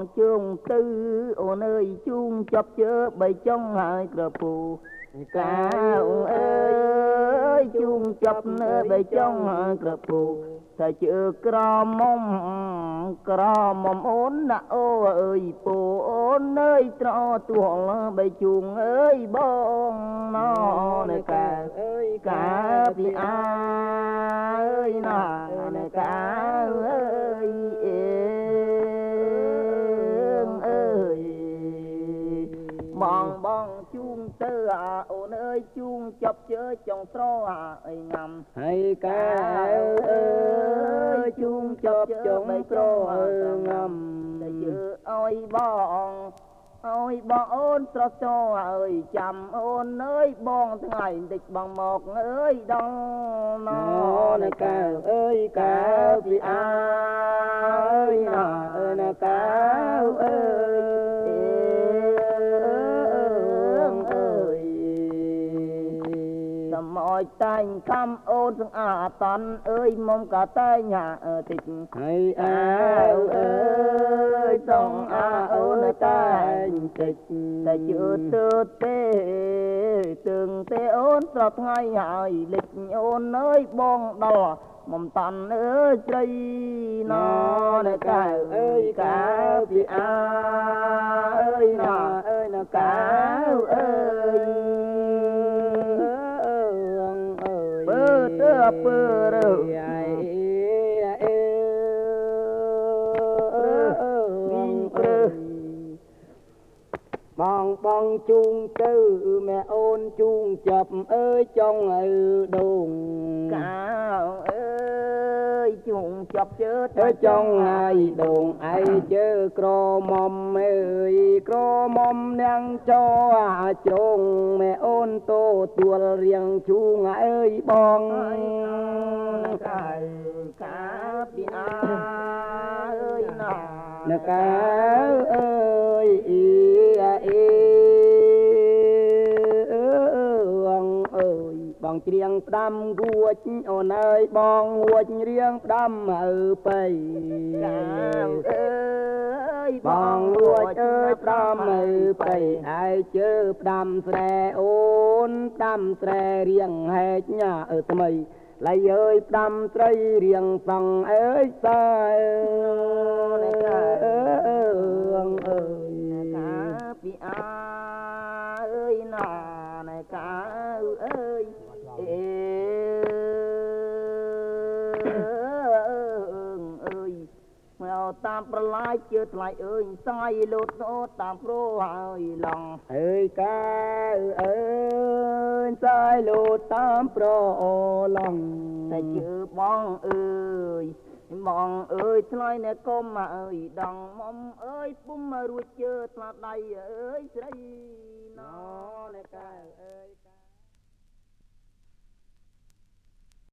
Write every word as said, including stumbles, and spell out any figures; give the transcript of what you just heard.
ជើងទៅអូនអើយជូងចាប់ជើបីចុងហើយក្រពូកាអូនអើយជូងចាប់នៅបីចុងហើយក្រពូតែជើក្រមុំក្រមុំអូនណាអូអើយពូអូនអើយត្រទួលបីជូងអើយបងណនៅកាអើយកាពីអាអើយណានៅកាអើយអេបងបងជូងទៅអាអូនអើយជូងចាប់ជើចុងត្រអាអីងាំហើយកាអើយជូងចាប់ចុងត្រអើងាំតែជើអើយបងអើយបងអូនស្រស់ចោអើយចាំអូនអើយបងថ្ងៃតិចបងមកអើយដងណនៅកាអើយកាពីអាអើយណាអើយណាកាអើយសមយតែងកំអូនសង្អាតនអើយមុំក៏តែងហាតិចហើយអើអើយសងអាអូនតែងតិចតែជឿទៅទេទឹងទេអូនស្រស់ថ្ងៃហើយលិចអូនអើយបងដល់មុំតាន់អើយស្រីណនៅកៅអើយកាពីអាអើយណាអើយណាកាអើយទៅពើរើបងបងជូងទៅម៉ែអូនជូងចាប់អើយចង់ឲ្យដងកាអើយជូងចាប់ជើទៅចង់ឲ្យដងឯជើក្រមុំអើយក្រមុំនាងចោអាចងម៉ែអូនតូទួលរៀងជូងអើយបងកាកាពីអាអើយណានកាអើយអ៊ីអ៊ីអើយបងច្រៀងផ្ដាំគួចអូនអើយបងួចរៀងផ្ដាំឪបៃកាអើយបងួចអើយផ្ដាំឪបៃហើយជើផ្ដាំស្រែអូនផ្ដាំស្រែរៀងហែកញ៉ាអើថ្មីឡៃអើយផ្ដាំត្រីរៀងសង់អើយសើអើយកាពីអាអើយណាណែកាអើយអេអើយមកតាមប្រឡាយជឿថ្លៃអើយសាយលូតអូតាមព្រោះហើយឡងអើយកាអើយសាយលូតតាមប្រឡងតែជឿបងអើយបងអើយថ្លៃអ្នកកុំអើយដងមុំអើយពុំរួចជើថ្លាដៃអើយស្រីណោអ្នកកាអើយ